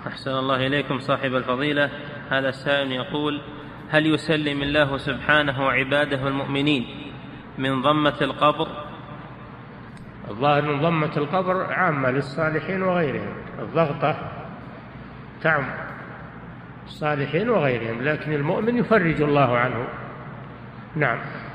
أحسن الله إليكم صاحب الفضيلة. هذا السائل يقول: هل يسلم الله سبحانه عباده المؤمنين من ضمة القبر؟ الظاهر من ضمة القبر عامة للصالحين وغيرهم، الضغطة تعم الصالحين وغيرهم، لكن المؤمن يفرج الله عنه. نعم.